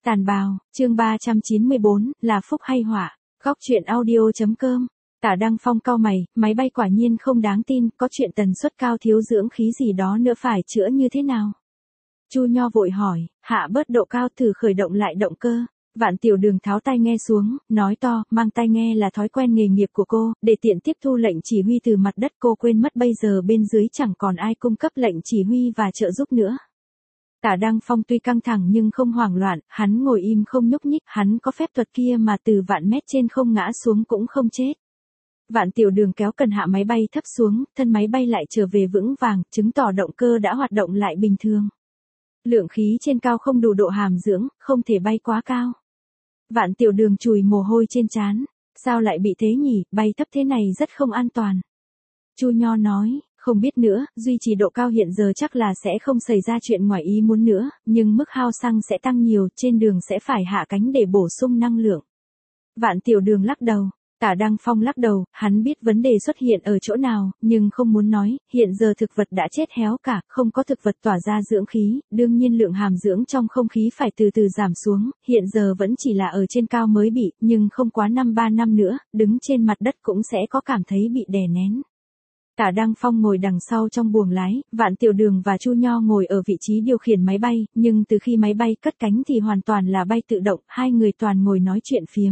Tàn bào, chương 394, là phúc hay họa. Góc truyện audio.com. Tả Đăng Phong cau mày, máy bay quả nhiên không đáng tin, có chuyện tần suất cao thiếu dưỡng khí gì đó nữa phải chữa như thế nào? Chu Nho vội hỏi, hạ bớt độ cao thử khởi động lại động cơ. Vạn Tiểu Đường tháo tai nghe xuống, nói to, mang tai nghe là thói quen nghề nghiệp của cô, để tiện tiếp thu lệnh chỉ huy từ mặt đất, cô quên mất bây giờ bên dưới chẳng còn ai cung cấp lệnh chỉ huy và trợ giúp nữa. Tả Đăng Phong tuy căng thẳng nhưng không hoảng loạn, hắn ngồi im không nhúc nhích, hắn có phép thuật kia mà từ vạn mét trên không ngã xuống cũng không chết. Vạn Tiểu Đường kéo cần hạ máy bay thấp xuống, thân máy bay lại trở về vững vàng, chứng tỏ động cơ đã hoạt động lại bình thường. Lượng khí trên cao không đủ độ hàm dưỡng, không thể bay quá cao. Vạn Tiểu Đường chùi mồ hôi trên trán, sao lại bị thế nhỉ, bay thấp thế này rất không an toàn. Chu Nho nói, không biết nữa, duy trì độ cao hiện giờ chắc là sẽ không xảy ra chuyện ngoài ý muốn nữa, nhưng mức hao xăng sẽ tăng nhiều, trên đường sẽ phải hạ cánh để bổ sung năng lượng. Vạn Tiểu Đường lắc đầu. Tả Đăng Phong lắc đầu, hắn biết vấn đề xuất hiện ở chỗ nào, nhưng không muốn nói, hiện giờ thực vật đã chết héo cả, không có thực vật tỏa ra dưỡng khí, đương nhiên lượng hàm dưỡng trong không khí phải từ từ giảm xuống, hiện giờ vẫn chỉ là ở trên cao mới bị, nhưng không quá 3 năm nữa, đứng trên mặt đất cũng sẽ có cảm thấy bị đè nén. Tả Đăng Phong ngồi đằng sau trong buồng lái, Vạn Tiểu Đường và Chu Nho ngồi ở vị trí điều khiển máy bay, nhưng từ khi máy bay cất cánh thì hoàn toàn là bay tự động, hai người toàn ngồi nói chuyện phiếm.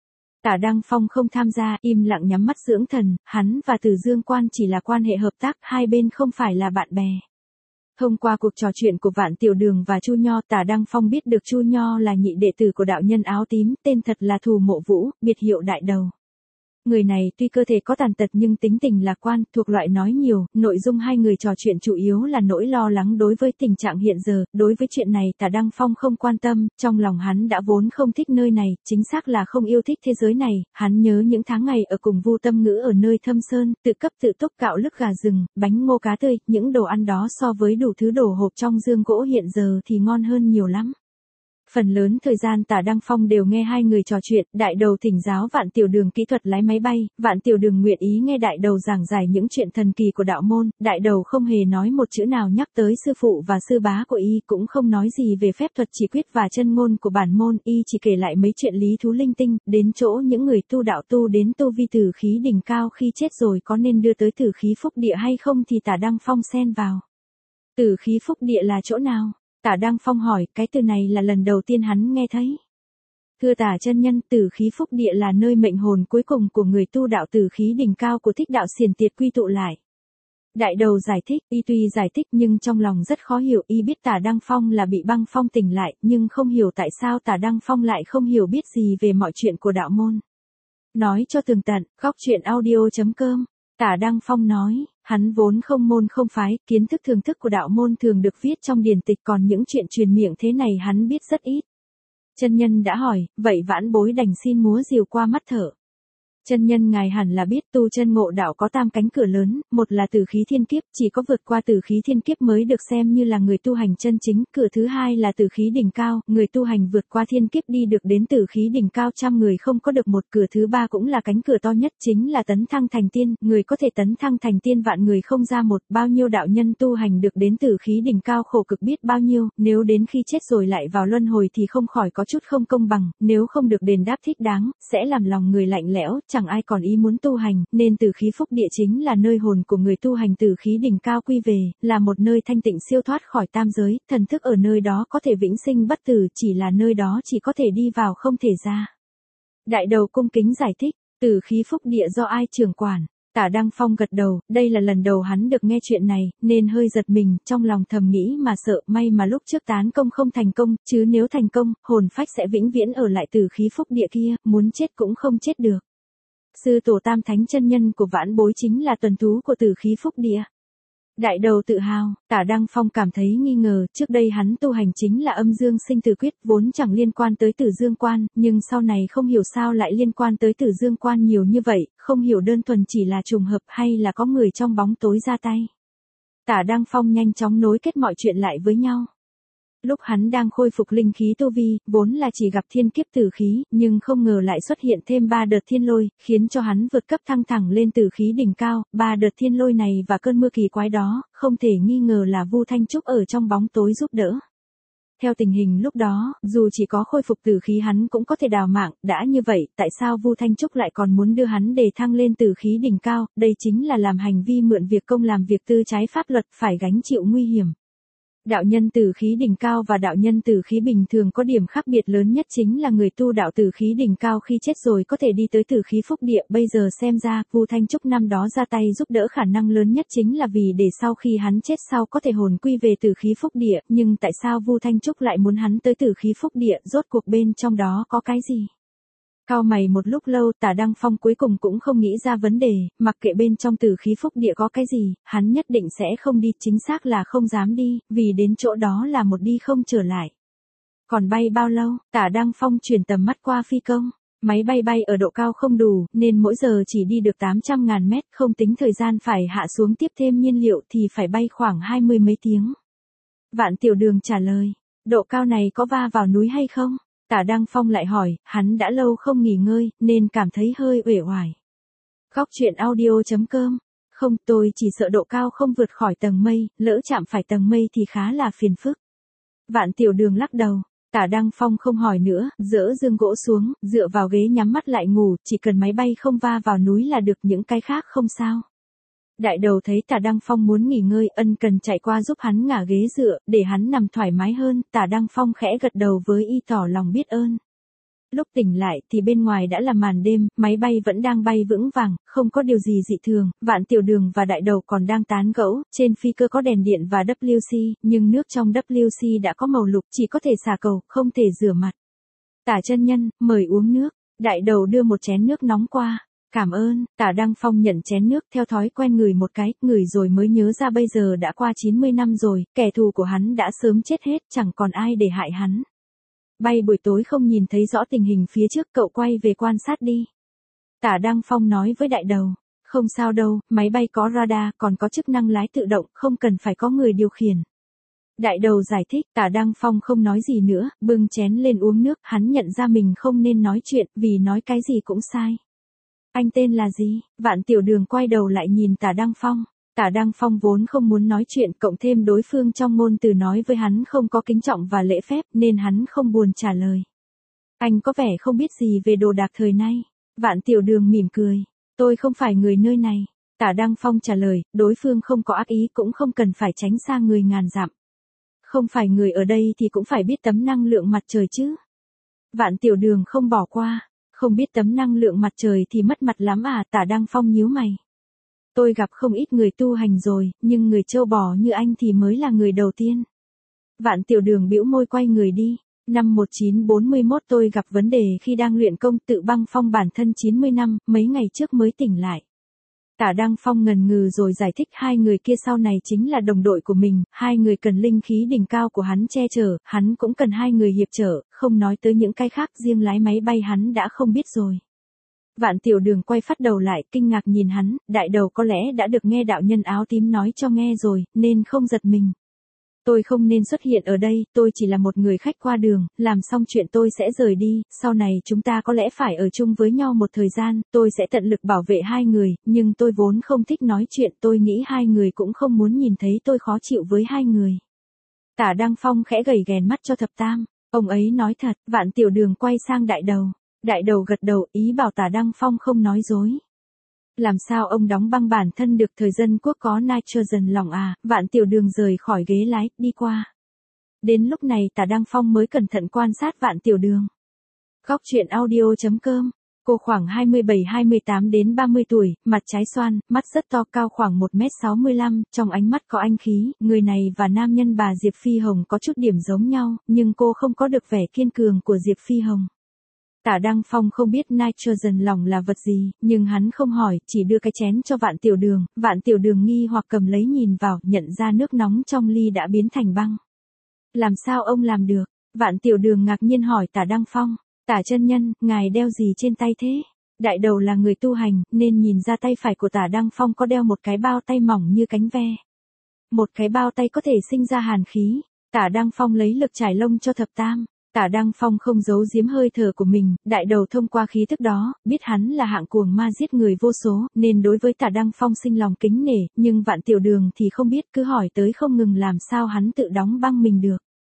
Tả Đăng Phong không tham gia, im lặng nhắm mắt dưỡng thần, hắn và Từ Dương Quan chỉ là quan hệ hợp tác, hai bên không phải là bạn bè. Thông qua cuộc trò chuyện của Vạn Tiểu Đường và Chu Nho, Tả Đăng Phong biết được Chu Nho là nhị đệ tử của đạo nhân áo tím, tên thật là Thù Mộ Vũ, biệt hiệu Đại Đầu. Người này tuy cơ thể có tàn tật nhưng tính tình lạc quan, thuộc loại nói nhiều, nội dung hai người trò chuyện chủ yếu là nỗi lo lắng đối với tình trạng hiện giờ, đối với chuyện này Tả Đăng Phong không quan tâm, trong lòng hắn đã vốn không thích nơi này, chính xác là không yêu thích thế giới này, hắn nhớ những tháng ngày ở cùng Vu Tâm Ngữ ở nơi thâm sơn, tự cấp tự túc cạo lức gà rừng, bánh ngô cá tươi, những đồ ăn đó so với đủ thứ đồ hộp trong dương gỗ hiện giờ thì ngon hơn nhiều lắm. Phần lớn thời gian Tả Đăng Phong đều nghe hai người trò chuyện, Đại Đầu thỉnh giáo Vạn Tiểu Đường kỹ thuật lái máy bay, Vạn Tiểu Đường nguyện ý nghe Đại Đầu giảng giải những chuyện thần kỳ của đạo môn, Đại Đầu không hề nói một chữ nào nhắc tới sư phụ và sư bá của y, cũng không nói gì về phép thuật chỉ quyết và chân ngôn của bản môn, y chỉ kể lại mấy chuyện lý thú linh tinh, đến chỗ những người tu đạo tu đến tu vi tử khí đỉnh cao khi chết rồi có nên đưa tới tử khí phúc địa hay không thì Tả Đăng Phong xen vào. Tử khí phúc địa là chỗ nào? Tả Đăng Phong hỏi, cái từ này là lần đầu tiên hắn nghe thấy. Thưa Tả chân nhân, tử khí phúc địa là nơi mệnh hồn cuối cùng của người tu đạo tử khí đỉnh cao của Thích Đạo Xiển Tiệt quy tụ lại. Đại Đầu giải thích, y tuy giải thích nhưng trong lòng rất khó hiểu, y biết Tả Đăng Phong là bị băng phong tỉnh lại, nhưng không hiểu tại sao Tả Đăng Phong lại không hiểu biết gì về mọi chuyện của đạo môn. Nói cho tường tận, góc truyện audio.com. Tả Đăng Phong nói, hắn vốn không môn không phái, kiến thức thường thức của đạo môn thường được viết trong điển tịch, còn những chuyện truyền miệng thế này hắn biết rất ít. Chân nhân đã hỏi, vậy vãn bối đành xin múa rìu qua mắt thở. Chân nhân ngài hẳn là biết tu chân ngộ đạo có tam cánh cửa lớn, một là tử khí thiên kiếp, chỉ có vượt qua tử khí thiên kiếp mới được xem như là người tu hành chân chính, cửa thứ hai là tử khí đỉnh cao, người tu hành vượt qua thiên kiếp đi được đến tử khí đỉnh cao trăm người không có được một, cửa thứ ba cũng là cánh cửa to nhất chính là tấn thăng thành tiên, người có thể tấn thăng thành tiên vạn người không ra một, bao nhiêu đạo nhân tu hành được đến tử khí đỉnh cao khổ cực biết bao nhiêu, nếu đến khi chết rồi lại vào luân hồi thì không khỏi có chút không công bằng, nếu không được đền đáp thích đáng, sẽ làm lòng người lạnh lẽo, chẳng ai còn ý muốn tu hành, nên tử khí phúc địa chính là nơi hồn của người tu hành tử khí đỉnh cao quy về, là một nơi thanh tịnh siêu thoát khỏi tam giới, thần thức ở nơi đó có thể vĩnh sinh bất tử, chỉ là nơi đó chỉ có thể đi vào không thể ra. Đại Đầu cung kính giải thích, tử khí phúc địa do ai trưởng quản? Tả Đăng Phong gật đầu, đây là lần đầu hắn được nghe chuyện này, nên hơi giật mình, trong lòng thầm nghĩ mà sợ, may mà lúc trước tán công không thành công, chứ nếu thành công, hồn phách sẽ vĩnh viễn ở lại tử khí phúc địa kia, muốn chết cũng không chết được. Sư tổ Tam Thánh chân nhân của vãn bối chính là tuần thú của tử khí phúc địa. Đại Đầu tự hào, Tả Đăng Phong cảm thấy nghi ngờ, trước đây hắn tu hành chính là âm dương sinh tử quyết, vốn chẳng liên quan tới Tử Dương Quan, nhưng sau này không hiểu sao lại liên quan tới Tử Dương Quan nhiều như vậy, không hiểu đơn thuần chỉ là trùng hợp hay là có người trong bóng tối ra tay. Tả Đăng Phong nhanh chóng nối kết mọi chuyện lại với nhau. Lúc hắn đang khôi phục linh khí tu vi, vốn là chỉ gặp thiên kiếp tử khí, nhưng không ngờ lại xuất hiện thêm 3 đợt thiên lôi, khiến cho hắn vượt cấp thăng thẳng lên tử khí đỉnh cao, 3 đợt thiên lôi này và cơn mưa kỳ quái đó, không thể nghi ngờ là Vu Thanh Trúc ở trong bóng tối giúp đỡ. Theo tình hình lúc đó, dù chỉ có khôi phục tử khí hắn cũng có thể đào mạng, đã như vậy, tại sao Vu Thanh Trúc lại còn muốn đưa hắn đề thăng lên tử khí đỉnh cao, đây chính là làm hành vi mượn việc công làm việc tư trái pháp luật phải gánh chịu nguy hiểm. Đạo nhân tử khí đỉnh cao và đạo nhân tử khí bình thường có điểm khác biệt lớn nhất chính là người tu đạo tử khí đỉnh cao khi chết rồi có thể đi tới tử khí phúc địa. Bây giờ xem ra, Vu Thanh Trúc năm đó ra tay giúp đỡ khả năng lớn nhất chính là vì để sau khi hắn chết sau có thể hồn quy về tử khí phúc địa, nhưng tại sao Vu Thanh Trúc lại muốn hắn tới tử khí phúc địa, rốt cuộc bên trong đó có cái gì? Cau mày một lúc lâu, Tả Đăng Phong cuối cùng cũng không nghĩ ra vấn đề, mặc kệ bên trong tử khí phúc địa có cái gì, hắn nhất định sẽ không đi, chính xác là không dám đi, vì đến chỗ đó là một đi không trở lại. Còn bay bao lâu? Tả Đăng Phong chuyển tầm mắt qua phi công. Máy bay bay ở độ cao không đủ, nên mỗi giờ chỉ đi được 800.000 mét, không tính thời gian phải hạ xuống tiếp thêm nhiên liệu thì phải bay khoảng 20 mấy tiếng. Vạn Tiểu Đường trả lời, độ cao này có va vào núi hay không? Tả Đăng Phong lại hỏi, hắn đã lâu không nghỉ ngơi, nên cảm thấy hơi uể oải. Góc truyện audio.com. Không, tôi chỉ sợ độ cao không vượt khỏi tầng mây, lỡ chạm phải tầng mây thì khá là phiền phức. Vạn Tiểu Đường lắc đầu. Tả Đăng Phong không hỏi nữa, dỡ giường gỗ xuống, dựa vào ghế nhắm mắt lại ngủ, chỉ cần máy bay không va vào núi là được, những cái khác không sao. Đại đầu thấy Tả Đăng Phong muốn nghỉ ngơi, ân cần chạy qua giúp hắn ngả ghế dựa, để hắn nằm thoải mái hơn. Tả Đăng Phong khẽ gật đầu với y tỏ lòng biết ơn. Lúc tỉnh lại thì bên ngoài đã là màn đêm, máy bay vẫn đang bay vững vàng, không có điều gì dị thường. Vạn Tiểu Đường và Đại Đầu còn đang tán gẫu, trên phi cơ có đèn điện và WC, nhưng nước trong WC đã có màu lục, chỉ có thể xả cầu, không thể rửa mặt. Tả chân nhân, mời uống nước. Đại Đầu đưa một chén nước nóng qua. Cảm ơn. Tả Đăng Phong nhận chén nước, theo thói quen ngửi một cái, ngửi rồi mới nhớ ra bây giờ đã qua 90 năm rồi, kẻ thù của hắn đã sớm chết hết, chẳng còn ai để hại hắn. Bay buổi tối không nhìn thấy rõ tình hình phía trước, cậu quay về quan sát đi. Tả Đăng Phong nói với Đại Đầu, không sao đâu, máy bay có radar, còn có chức năng lái tự động, không cần phải có người điều khiển. Đại Đầu giải thích. Tả Đăng Phong không nói gì nữa, bưng chén lên uống nước, hắn nhận ra mình không nên nói chuyện, vì nói cái gì cũng sai. Anh tên là gì? Vạn Tiểu Đường quay đầu lại nhìn Tả Đăng Phong. Tả Đăng Phong vốn không muốn nói chuyện, cộng thêm đối phương trong ngôn từ nói với hắn không có kính trọng và lễ phép, nên hắn không buồn trả lời. Anh có vẻ không biết gì về đồ đạc thời nay. Vạn Tiểu Đường mỉm cười. Tôi không phải người nơi này. Tả Đăng Phong trả lời, đối phương không có ác ý cũng không cần phải tránh xa người ngàn dặm. Không phải người ở đây thì cũng phải biết tấm năng lượng mặt trời chứ. Vạn Tiểu Đường không bỏ qua. Không biết tấm năng lượng mặt trời thì mất mặt lắm à? Tả Đăng Phong nhíu mày. Tôi gặp không ít người tu hành rồi, nhưng người trâu bò như anh thì mới là người đầu tiên. Vạn Tiểu Đường bĩu môi quay người đi. Năm 1941 tôi gặp vấn đề khi đang luyện công, tự băng phong bản thân 90 năm, mấy ngày trước mới tỉnh lại. Tả Đăng Phong ngần ngừ rồi giải thích, hai người kia sau này chính là đồng đội của mình, hai người cần linh khí đỉnh cao của hắn che chở, hắn cũng cần hai người hiệp trợ, không nói tới những cái khác, riêng lái máy bay hắn đã không biết rồi. Vạn Tiểu Đường quay phát đầu lại, kinh ngạc nhìn hắn. Đại Đầu có lẽ đã được nghe đạo nhân áo tím nói cho nghe rồi, nên không giật mình. Tôi không nên xuất hiện ở đây, tôi chỉ là một người khách qua đường, làm xong chuyện tôi sẽ rời đi, sau này chúng ta có lẽ phải ở chung với nhau một thời gian, tôi sẽ tận lực bảo vệ hai người, nhưng tôi vốn không thích nói chuyện, tôi nghĩ hai người cũng không muốn nhìn thấy tôi khó chịu với hai người. Tả Đăng Phong khẽ gẩy ghèn mắt cho Thập Tam, ông ấy nói thật. Vạn Tiểu Đường quay sang Đại Đầu. Đại Đầu gật đầu, ý bảo Tả Đăng Phong không nói dối. Làm sao ông đóng băng bản thân được, thời dân quốc có nitrogen lỏng à? Vạn Tiểu Đường rời khỏi ghế lái, đi qua. Đến lúc này Tả Đăng Phong mới cẩn thận quan sát Vạn Tiểu Đường. Góc truyện audio.com. Cô khoảng 27-28 đến 30 tuổi, mặt trái xoan, mắt rất to, cao khoảng 1m65, trong ánh mắt có anh khí. Người này và nam nhân bà Diệp Phi Hồng có chút điểm giống nhau, nhưng cô không có được vẻ kiên cường của Diệp Phi Hồng. Tả Đăng Phong không biết nitrogen lỏng là vật gì, nhưng hắn không hỏi, chỉ đưa cái chén cho Vạn Tiểu Đường. Vạn Tiểu Đường nghi hoặc cầm lấy nhìn vào, nhận ra nước nóng trong ly đã biến thành băng. Làm sao ông làm được? Vạn Tiểu Đường ngạc nhiên hỏi Tả Đăng Phong. Tả chân nhân, ngài đeo gì trên tay thế? Đại Đầu là người tu hành, nên nhìn ra tay phải của Tả Đăng Phong có đeo một cái bao tay mỏng như cánh ve. Một cái bao tay có thể sinh ra hàn khí. Tả Đăng Phong lấy lực trải lông cho Thập Tam. Tả Đăng Phong không giấu giếm hơi thở của mình, Đại Đầu thông qua khí thức đó, biết hắn là hạng cuồng ma giết người vô số, nên đối với Tả Đăng Phong sinh lòng kính nể, nhưng Vạn Tiểu Đường thì không biết, cứ hỏi tới không ngừng làm sao hắn tự đóng băng mình được.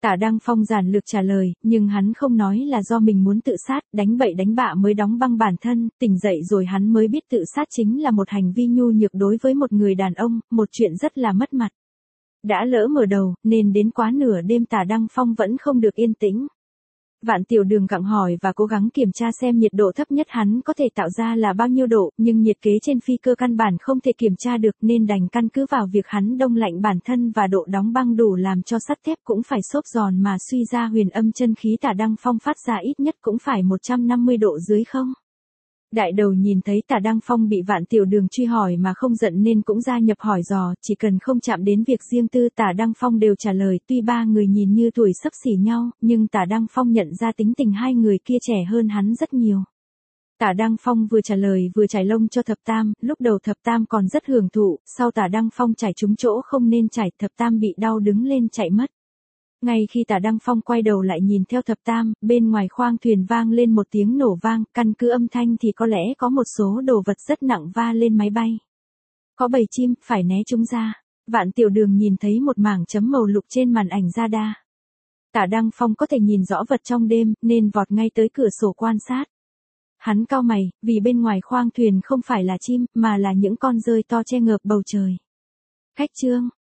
Tả Đăng Phong giản lược trả lời, nhưng hắn không nói là do mình muốn tự sát, đánh bậy đánh bạ mới đóng băng bản thân, tỉnh dậy rồi hắn mới biết tự sát chính là một hành vi nhu nhược đối với một người đàn ông, một chuyện rất là mất mặt. Đã lỡ mở đầu, nên đến quá nửa đêm Tả Đăng Phong vẫn không được yên tĩnh. Vạn Tiểu Đường gặng hỏi và cố gắng kiểm tra xem nhiệt độ thấp nhất hắn có thể tạo ra là bao nhiêu độ, nhưng nhiệt kế trên phi cơ căn bản không thể kiểm tra được nên đành căn cứ vào việc hắn đông lạnh bản thân và độ đóng băng đủ làm cho sắt thép cũng phải xốp giòn mà suy ra huyền âm chân khí Tả Đăng Phong phát ra ít nhất cũng phải 150 độ dưới không. Đại đầu nhìn thấy Tả Đăng Phong bị Vạn Tiểu Đường truy hỏi mà không giận nên cũng gia nhập hỏi dò, chỉ cần không chạm đến việc riêng tư Tả Đăng Phong đều trả lời, tuy ba người nhìn như tuổi xấp xỉ nhau, nhưng Tả Đăng Phong nhận ra tính tình hai người kia trẻ hơn hắn rất nhiều. Tả Đăng Phong vừa trả lời vừa trải lông cho Thập Tam, lúc đầu Thập Tam còn rất hưởng thụ, sau Tả Đăng Phong trải trúng chỗ không nên trải, Thập Tam bị đau đứng lên chạy mất. Ngay khi Tả Đăng Phong quay đầu lại nhìn theo Thập Tam, bên ngoài khoang thuyền vang lên một tiếng nổ vang, căn cứ âm thanh thì có lẽ có một số đồ vật rất nặng va lên máy bay. Có bầy chim, phải né chúng ra. Vạn Tiểu Đường nhìn thấy một mảng chấm màu lục trên màn ảnh radar. Tả Đăng Phong có thể nhìn rõ vật trong đêm, nên vọt ngay tới cửa sổ quan sát. Hắn cau mày, vì bên ngoài khoang thuyền không phải là chim, mà là những con dơi to che ngợp bầu trời. Khách trương,